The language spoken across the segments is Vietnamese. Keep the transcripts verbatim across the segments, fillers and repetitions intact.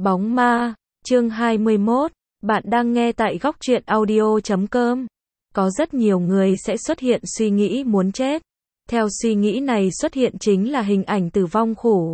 Bóng ma, chương hai mươi mốt, bạn đang nghe tại góc truyện audio chấm com. Có rất nhiều người sẽ xuất hiện suy nghĩ muốn chết. Theo suy nghĩ này xuất hiện chính là hình ảnh tử vong khủng.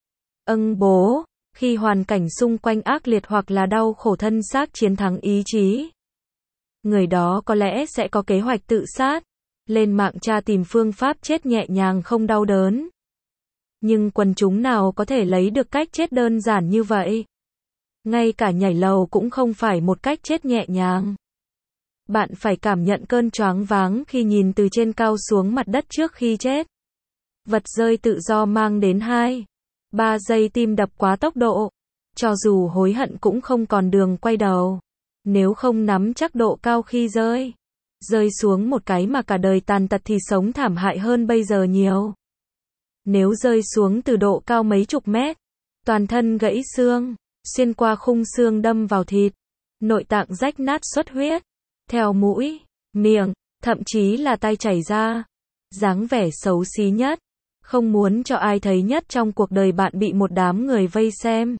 Âng bố, khi hoàn cảnh xung quanh ác liệt hoặc là đau khổ thân xác chiến thắng ý chí. Người đó có lẽ sẽ có kế hoạch tự sát, lên mạng tra tìm phương pháp chết nhẹ nhàng không đau đớn. Nhưng quần chúng nào có thể lấy được cách chết đơn giản như vậy? Ngay cả nhảy lầu cũng không phải một cách chết nhẹ nhàng. Bạn phải cảm nhận cơn choáng váng khi nhìn từ trên cao xuống mặt đất trước khi chết. Vật rơi tự do mang đến hai, ba giây tim đập quá tốc độ. Cho dù hối hận cũng không còn đường quay đầu. Nếu không nắm chắc độ cao khi rơi. Rơi xuống một cái mà cả đời tàn tật thì sống thảm hại hơn bây giờ nhiều. Nếu rơi xuống từ độ cao mấy chục mét, toàn thân gãy xương, xuyên qua khung xương đâm vào thịt, nội tạng rách nát xuất huyết, theo mũi, miệng, thậm chí là tay chảy ra. Dáng vẻ xấu xí nhất, không muốn cho ai thấy nhất trong cuộc đời bạn bị một đám người vây xem.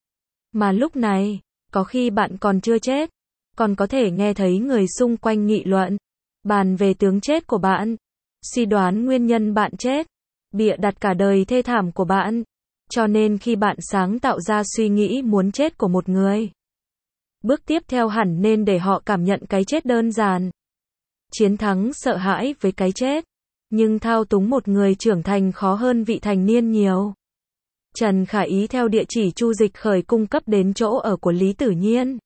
Mà lúc này, có khi bạn còn chưa chết, còn có thể nghe thấy người xung quanh nghị luận, bàn về tướng chết của bạn, suy đoán nguyên nhân bạn chết, bịa đặt cả đời thê thảm của bạn. Cho nên khi bạn sáng tạo ra suy nghĩ muốn chết của một người, bước tiếp theo hẳn nên để họ cảm nhận cái chết đơn giản. Chiến thắng sợ hãi với cái chết, nhưng thao túng một người trưởng thành khó hơn vị thành niên nhiều. Trần Khả Ý theo địa chỉ Chu Dịch Khởi cung cấp đến chỗ ở của Lý Tử Nhiên.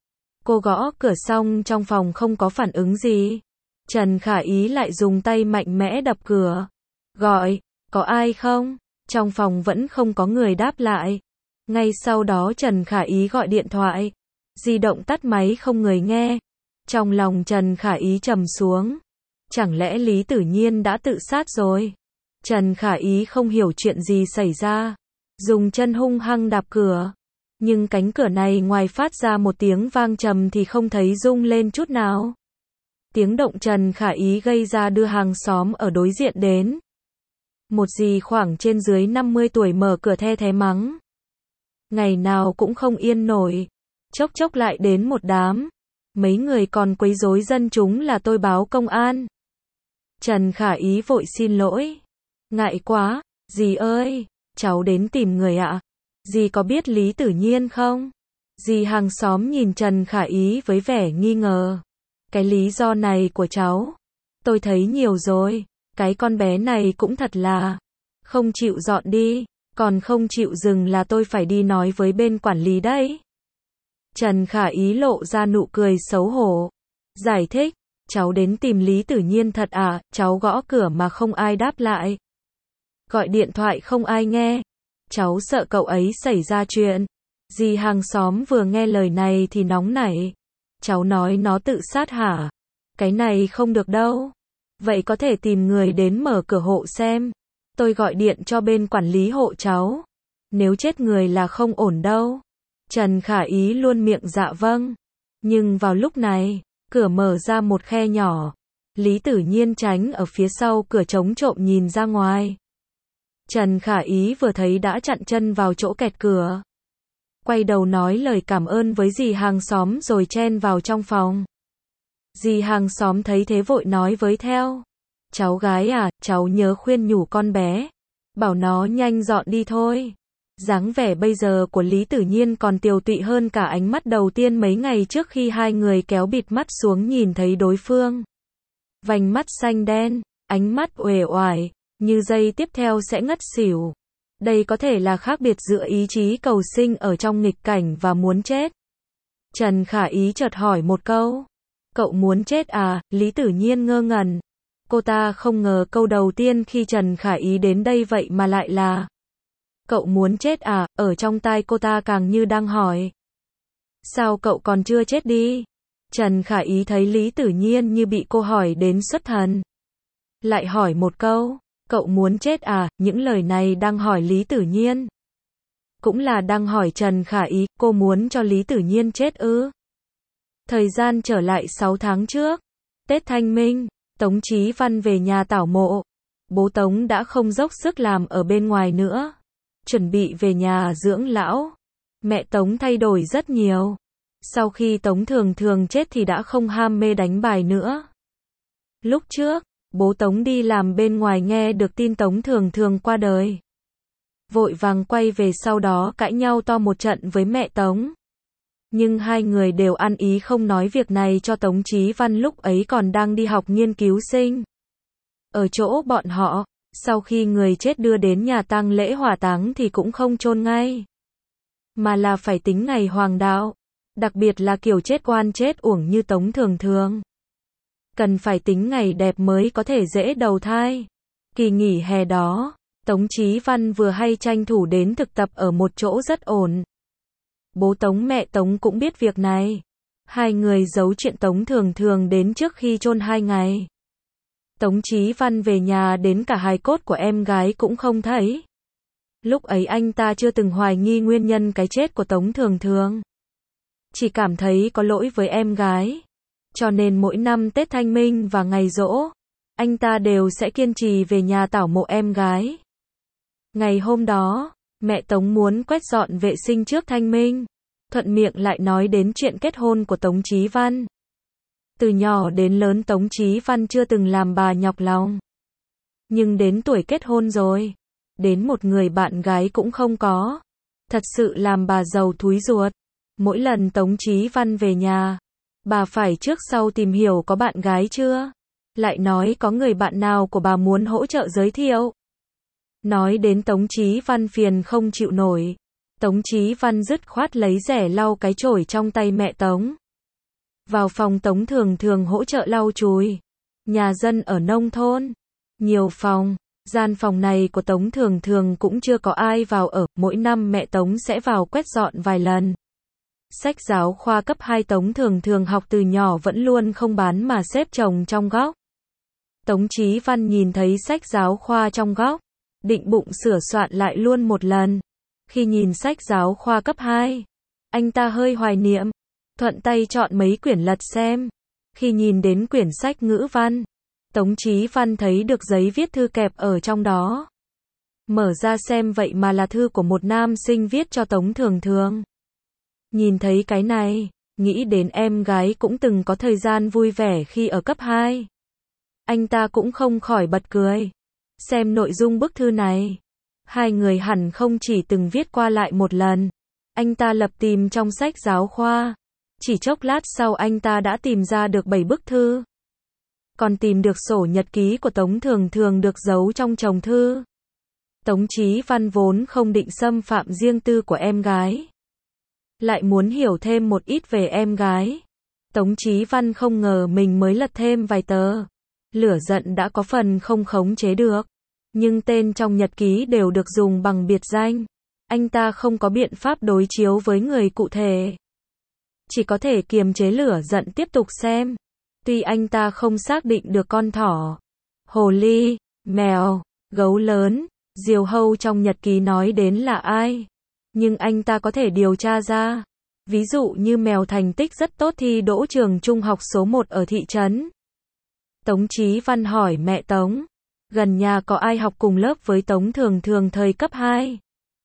Cô gõ cửa xong trong phòng không có phản ứng gì. Trần Khả Ý lại dùng tay mạnh mẽ đập cửa. Gọi, có ai không? Trong phòng vẫn không có người đáp lại. Ngay sau đó Trần Khả Ý gọi điện thoại. Di động tắt máy không người nghe. Trong lòng Trần Khả Ý trầm xuống. Chẳng lẽ Lý Tử Nhiên đã tự sát rồi? Trần Khả Ý không hiểu chuyện gì xảy ra. Dùng chân hung hăng đạp cửa. Nhưng cánh cửa này ngoài phát ra một tiếng vang trầm thì không thấy rung lên chút nào. Tiếng động Trần Khả Ý gây ra đưa hàng xóm ở đối diện đến. Một dì khoảng trên dưới năm mươi tuổi mở cửa the thé mắng. Ngày nào cũng không yên nổi. Chốc chốc lại đến một đám. Mấy người còn quấy rối dân chúng là tôi báo công an. Trần Khả Ý vội xin lỗi. Ngại quá, dì ơi, cháu đến tìm người ạ. Dì có biết Lý Tử Nhiên không? Dì hàng xóm nhìn Trần Khả Ý với vẻ nghi ngờ. Cái lý do này của cháu, tôi thấy nhiều rồi. Cái con bé này cũng thật là không chịu dọn đi, còn không chịu dừng là tôi phải đi nói với bên quản lý đấy. Trần Khả Ý lộ ra nụ cười xấu hổ. Giải thích, cháu đến tìm Lý Tử Nhiên thật à? Cháu gõ cửa mà không ai đáp lại. Gọi điện thoại không ai nghe. Cháu sợ cậu ấy xảy ra chuyện. Dì hàng xóm vừa nghe lời này thì nóng nảy. Cháu nói nó tự sát hả? Cái này không được đâu. Vậy có thể tìm người đến mở cửa hộ xem. Tôi gọi điện cho bên quản lý hộ cháu. Nếu chết người là không ổn đâu. Trần Khả Ý luôn miệng dạ vâng. Nhưng vào lúc này, cửa mở ra một khe nhỏ. Lý Tử Nhiên tránh ở phía sau cửa chống trộm nhìn ra ngoài. Trần Khả Ý vừa thấy đã chặn chân vào chỗ kẹt cửa. Quay đầu nói lời cảm ơn với dì hàng xóm rồi chen vào trong phòng. Dì hàng xóm thấy thế vội nói với theo. Cháu gái à, cháu nhớ khuyên nhủ con bé. Bảo nó nhanh dọn đi thôi. Dáng vẻ bây giờ của Lý Tử Nhiên còn tiều tụy hơn cả ánh mắt đầu tiên mấy ngày trước khi hai người kéo bịt mắt xuống nhìn thấy đối phương. Vành mắt xanh đen, ánh mắt uể oải, như giây tiếp theo sẽ ngất xỉu. Đây có thể là khác biệt giữa ý chí cầu sinh ở trong nghịch cảnh và muốn chết. Trần Khả Ý chợt hỏi một câu. Cậu muốn chết à? Lý Tử Nhiên ngơ ngẩn. Cô ta không ngờ câu đầu tiên khi Trần Khả Ý đến đây vậy mà lại là cậu muốn chết à? Ở trong tai cô ta càng như đang hỏi. Sao cậu còn chưa chết đi? Trần Khả Ý thấy Lý Tử Nhiên như bị cô hỏi đến xuất thần. Lại hỏi một câu. Cậu muốn chết à? Những lời này đang hỏi Lý Tử Nhiên. Cũng là đang hỏi Trần Khả Ý, cô muốn cho Lý Tử Nhiên chết ư? Thời gian trở lại sáu tháng trước. Tết Thanh Minh, Tống Chí Văn về nhà tảo mộ. Bố Tống đã không dốc sức làm ở bên ngoài nữa. Chuẩn bị về nhà dưỡng lão. Mẹ Tống thay đổi rất nhiều. Sau khi Tống Thường Thường chết thì đã không ham mê đánh bài nữa. Lúc trước, bố Tống đi làm bên ngoài nghe được tin Tống Thường Thường qua đời. Vội vàng quay về, sau đó cãi nhau to một trận với mẹ Tống. Nhưng hai người đều ăn ý không nói việc này cho Tống Chí Văn, lúc ấy còn đang đi học nghiên cứu sinh. Ở chỗ bọn họ, sau khi người chết đưa đến nhà tang lễ hỏa táng thì cũng không chôn ngay, mà là phải tính ngày hoàng đạo. Đặc biệt là kiểu chết oan chết uổng như Tống Thường Thường, cần phải tính ngày đẹp mới có thể dễ đầu thai. Kỳ nghỉ hè đó, Tống Chí Văn vừa hay tranh thủ đến thực tập ở một chỗ rất ổn. Bố Tống mẹ Tống cũng biết việc này. Hai người giấu chuyện Tống Thường Thường đến trước khi chôn hai ngày. Tống Chí Văn về nhà đến cả hài cốt của em gái cũng không thấy. Lúc ấy anh ta chưa từng hoài nghi nguyên nhân cái chết của Tống Thường Thường. Chỉ cảm thấy có lỗi với em gái. Cho nên mỗi năm Tết Thanh Minh và ngày giỗ, anh ta đều sẽ kiên trì về nhà tảo mộ em gái. Ngày hôm đó, mẹ Tống muốn quét dọn vệ sinh trước Thanh Minh. Thuận miệng lại nói đến chuyện kết hôn của Tống Chí Văn. Từ nhỏ đến lớn Tống Chí Văn chưa từng làm bà nhọc lòng. Nhưng đến tuổi kết hôn rồi, đến một người bạn gái cũng không có. Thật sự làm bà giàu thúi ruột. Mỗi lần Tống Chí Văn về nhà, bà phải trước sau tìm hiểu có bạn gái chưa. Lại nói có người bạn nào của bà muốn hỗ trợ giới thiệu. Nói đến Tống Chí Văn phiền không chịu nổi. Tống Chí Văn dứt khoát lấy rẻ lau cái chổi trong tay mẹ Tống. Vào phòng Tống Thường Thường hỗ trợ lau chùi. Nhà dân ở nông thôn, nhiều phòng, gian phòng này của Tống Thường Thường cũng chưa có ai vào ở, mỗi năm mẹ Tống sẽ vào quét dọn vài lần. Sách giáo khoa cấp hai Tống Thường Thường học từ nhỏ vẫn luôn không bán mà xếp chồng trong góc. Tống Chí Văn nhìn thấy sách giáo khoa trong góc, định bụng sửa soạn lại luôn một lần. Khi nhìn sách giáo khoa cấp hai, anh ta hơi hoài niệm, thuận tay chọn mấy quyển lật xem. Khi nhìn đến quyển sách ngữ văn, Tống Chí Văn thấy được giấy viết thư kẹp ở trong đó. Mở ra xem vậy mà là thư của một nam sinh viết cho Tống Thường Thường. Nhìn thấy cái này, nghĩ đến em gái cũng từng có thời gian vui vẻ khi ở cấp hai. Anh ta cũng không khỏi bật cười. Xem nội dung bức thư này, hai người hẳn không chỉ từng viết qua lại một lần. Anh ta lập tìm trong sách giáo khoa. Chỉ chốc lát sau anh ta đã tìm ra được bảy bức thư. Còn tìm được sổ nhật ký của Tống Thường Thường được giấu trong chồng thư. Tống Chí Văn vốn không định xâm phạm riêng tư của em gái, lại muốn hiểu thêm một ít về em gái. Tống Chí Văn không ngờ mình mới lật thêm vài tờ, lửa giận đã có phần không khống chế được. Nhưng tên trong nhật ký đều được dùng bằng biệt danh. Anh ta không có biện pháp đối chiếu với người cụ thể, chỉ có thể kiềm chế lửa giận tiếp tục xem. Tuy anh ta không xác định được con thỏ, hồ ly, mèo, gấu lớn, diều hâu trong nhật ký nói đến là ai, nhưng anh ta có thể điều tra ra. Ví dụ như mèo thành tích rất tốt thi đỗ trường trung học số một ở thị trấn. Tống Chí Văn hỏi mẹ Tống, gần nhà có ai học cùng lớp với Tống Thường Thường thời cấp hai?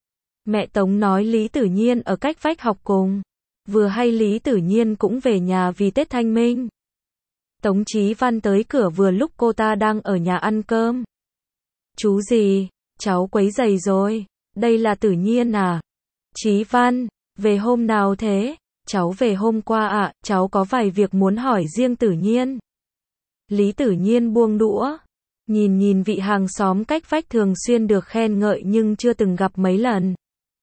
Mẹ Tống nói Lý Tử Nhiên ở cách vách học cùng. Vừa hay Lý Tử Nhiên cũng về nhà vì Tết Thanh Minh. Tống Chí Văn tới cửa vừa lúc cô ta đang ở nhà ăn cơm. Chú gì, cháu quấy rầy rồi, đây là Tử Nhiên à? Chí Văn, về hôm nào thế? Cháu về hôm qua ạ, à, cháu có vài việc muốn hỏi riêng Tử Nhiên. Lý Tử Nhiên buông đũa, nhìn nhìn vị hàng xóm cách vách thường xuyên được khen ngợi nhưng chưa từng gặp mấy lần.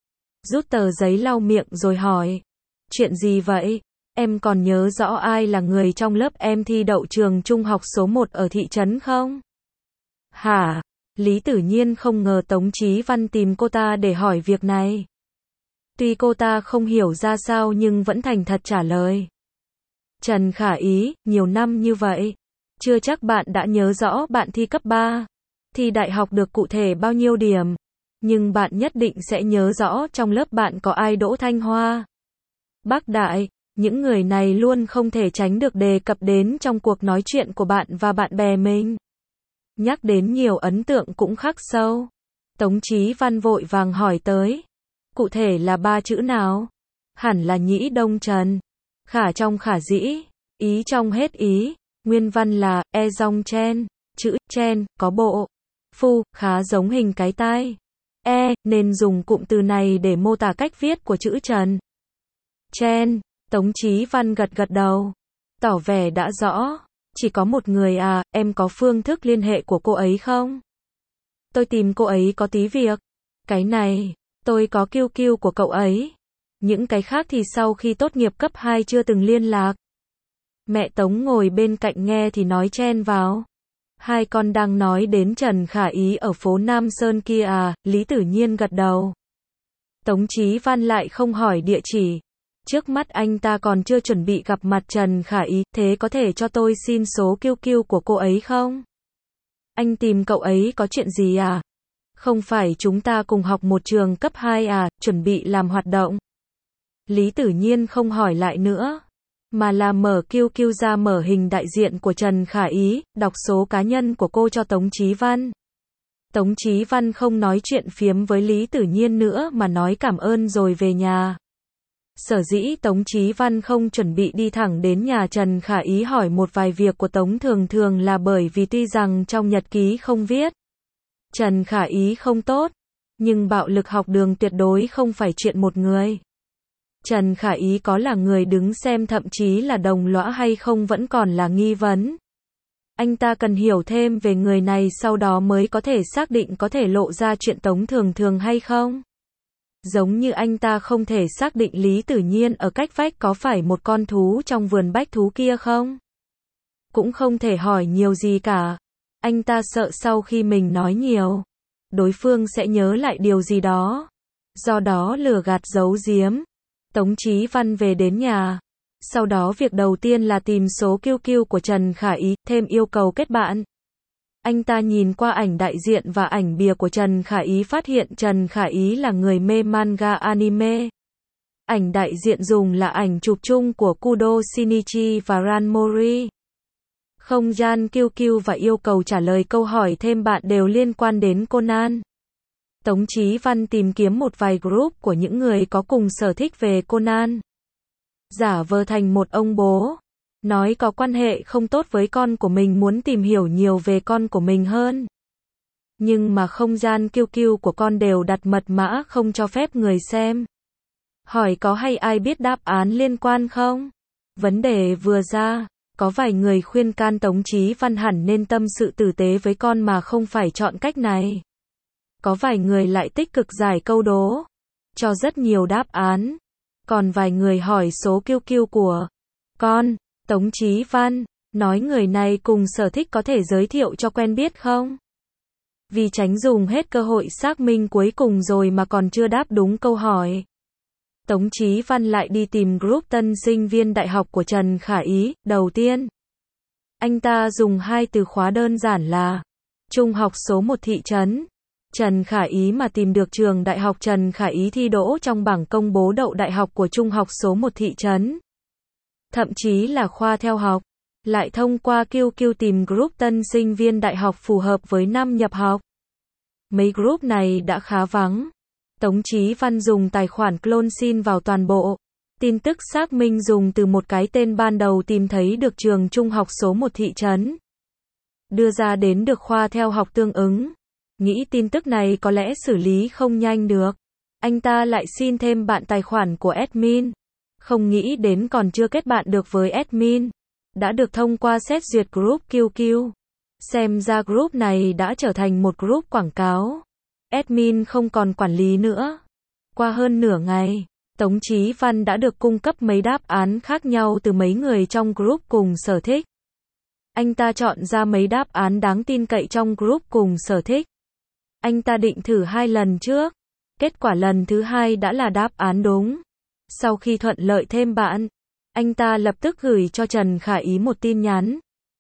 Rút tờ giấy lau miệng rồi hỏi, chuyện gì vậy? Em còn nhớ rõ ai là người trong lớp em thi đậu trường trung học số một ở thị trấn không? Hả? Lý Tử Nhiên không ngờ Tống Chí Văn tìm cô ta để hỏi việc này. Tuy cô ta không hiểu ra sao nhưng vẫn thành thật trả lời. Trần Khả Ý, nhiều năm như vậy, chưa chắc bạn đã nhớ rõ bạn thi cấp ba, thi đại học được cụ thể bao nhiêu điểm, nhưng bạn nhất định sẽ nhớ rõ trong lớp bạn có ai đỗ Thanh Hoa, Bắc Đại. Những người này luôn không thể tránh được đề cập đến trong cuộc nói chuyện của bạn và bạn bè mình. Nhắc đến nhiều ấn tượng cũng khắc sâu. Tống Chí Văn vội vàng hỏi tới. cụ thể là ba chữ nào? Hẳn là nhĩ đông trần. Khả trong khả dĩ, ý trong hết ý, nguyên văn là e dong chen, chữ chen có bộ phu khá giống hình cái tai e, nên dùng cụm từ này để mô tả cách viết của chữ trần. Chen, Tống Chí Văn gật gật đầu, tỏ vẻ đã rõ. Chỉ có một người à, em có phương thức liên hệ của cô ấy không? Tôi tìm cô ấy có tí việc. Cái này, tôi có quy quy của cậu ấy. Những cái khác thì sau khi tốt nghiệp cấp hai chưa từng liên lạc. Mẹ Tống ngồi bên cạnh nghe thì nói chen vào. Hai con đang nói đến Trần Khả Ý ở phố Nam Sơn kia à, Lý Tử Nhiên gật đầu. Tống Chí Văn lại không hỏi địa chỉ. Trước mắt anh ta còn chưa chuẩn bị gặp mặt Trần Khả Ý, thế có thể cho tôi xin số quy quy của cô ấy không? Anh tìm cậu ấy có chuyện gì à? Không phải chúng ta cùng học một trường cấp hai à, chuẩn bị làm hoạt động. Lý Tử Nhiên không hỏi lại nữa, mà là mở quy quy ra, mở hình đại diện của Trần Khả Ý, đọc số cá nhân của cô cho Tống Chí Văn. Tống Chí Văn không nói chuyện phiếm với Lý Tử Nhiên nữa mà nói cảm ơn rồi về nhà. Sở dĩ Tống Chí Văn không chuẩn bị đi thẳng đến nhà Trần Khả Ý hỏi một vài việc của Tống Thường Thường là bởi vì tuy rằng trong nhật ký không viết Trần Khả Ý không tốt, nhưng bạo lực học đường tuyệt đối không phải chuyện một người. Trần Khả Ý có là người đứng xem thậm chí là đồng lõa hay không vẫn còn là nghi vấn. Anh ta cần hiểu thêm về người này sau đó mới có thể xác định có thể lộ ra chuyện Tống Thường Thường hay không. Giống như anh ta không thể xác định Lý Tử Nhiên ở cách vách có phải một con thú trong vườn bách thú kia không. Cũng không thể hỏi nhiều gì cả. Anh ta sợ sau khi mình nói nhiều, đối phương sẽ nhớ lại điều gì đó. Do đó lừa gạt giấu giếm. Tống Chí Văn về đến nhà. Sau đó việc đầu tiên là tìm số quy quy của Trần Khả Ý, thêm yêu cầu kết bạn. Anh ta nhìn qua ảnh đại diện và ảnh bìa của Trần Khả Ý phát hiện Trần Khả Ý là người mê manga anime. Ảnh đại diện dùng là ảnh chụp chung của Kudo Shinichi và Ran Mori. Không gian quy quy và yêu cầu trả lời câu hỏi thêm bạn đều liên quan đến Conan. Tống Chí Văn tìm kiếm một vài group của những người có cùng sở thích về Conan. Giả vờ thành một ông bố, nói có quan hệ không tốt với con của mình, muốn tìm hiểu nhiều về con của mình hơn. Nhưng mà không gian quy quy của con đều đặt mật mã không cho phép người xem. Hỏi có hay ai biết đáp án liên quan không? Vấn đề vừa ra, có vài người khuyên can Tống Chí Văn hẳn nên tâm sự tử tế với con mà không phải chọn cách này. Có vài người lại tích cực giải câu đố, cho rất nhiều đáp án. Còn vài người hỏi số quy quy của con. Tống Chí Văn nói người này cùng sở thích có thể giới thiệu cho quen biết không? Vì tránh dùng hết cơ hội xác minh cuối cùng rồi mà còn chưa đáp đúng câu hỏi. Tống Chí Văn lại đi tìm group tân sinh viên đại học của Trần Khả Ý. Đầu tiên, anh ta dùng hai từ khóa đơn giản là trung học số một thị trấn Trần Khả Ý mà tìm được trường đại học Trần Khả Ý thi đỗ trong bảng công bố đậu đại học của trung học số một thị trấn. Thậm chí là khoa theo học, lại thông qua quy quy tìm group tân sinh viên đại học phù hợp với năm nhập học. Mấy group này đã khá vắng. Tống Chí Văn dùng tài khoản clone xin vào toàn bộ tin tức xác minh dùng từ một cái tên ban đầu tìm thấy được trường trung học số một thị trấn. Đưa ra đến được khoa theo học tương ứng. Nghĩ tin tức này có lẽ xử lý không nhanh được. Anh ta lại xin thêm bạn tài khoản của admin. Không nghĩ đến còn chưa kết bạn được với admin. Đã được thông qua xét duyệt group quy quy. Xem ra group này đã trở thành một group quảng cáo. Admin không còn quản lý nữa. Qua hơn nửa ngày, Tống Chí Văn đã được cung cấp mấy đáp án khác nhau từ mấy người trong group cùng sở thích. Anh ta chọn ra mấy đáp án đáng tin cậy trong group cùng sở thích. Anh ta định thử hai lần trước. Kết quả lần thứ hai đã là đáp án đúng. Sau khi thuận lợi thêm bạn, anh ta lập tức gửi cho Trần Khả Ý một tin nhắn.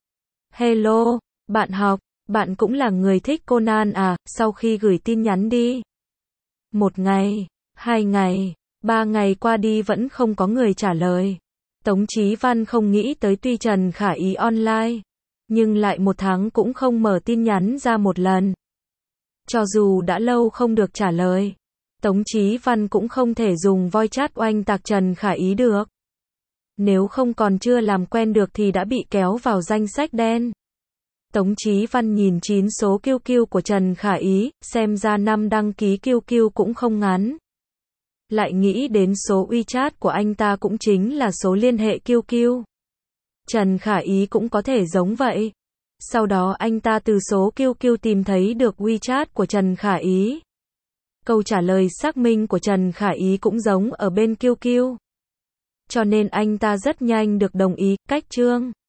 Hello, bạn học, bạn cũng là người thích Conan à, sau khi gửi tin nhắn đi. Một ngày, hai ngày, ba ngày qua đi vẫn không có người trả lời. Tống Chí Văn không nghĩ tới tuy Trần Khả Ý online, nhưng lại một tháng cũng không mở tin nhắn ra một lần. Cho dù đã lâu không được trả lời, Tống Chí Văn cũng không thể dùng voi chat oanh tạc Trần Khả Ý được. Nếu không còn chưa làm quen được thì đã bị kéo vào danh sách đen. Tống Chí Văn nhìn chín số quy quy của Trần Khả Ý, xem ra năm đăng ký quy quy cũng không ngắn. Lại nghĩ đến số WeChat của anh ta cũng chính là số liên hệ quy quy. Trần Khả Ý cũng có thể giống vậy. Sau đó anh ta từ số quy quy tìm thấy được WeChat của Trần Khả Ý. Câu trả lời xác minh của Trần Khả Ý cũng giống ở bên quy quy. Cho nên anh ta rất nhanh được đồng ý, cách chương.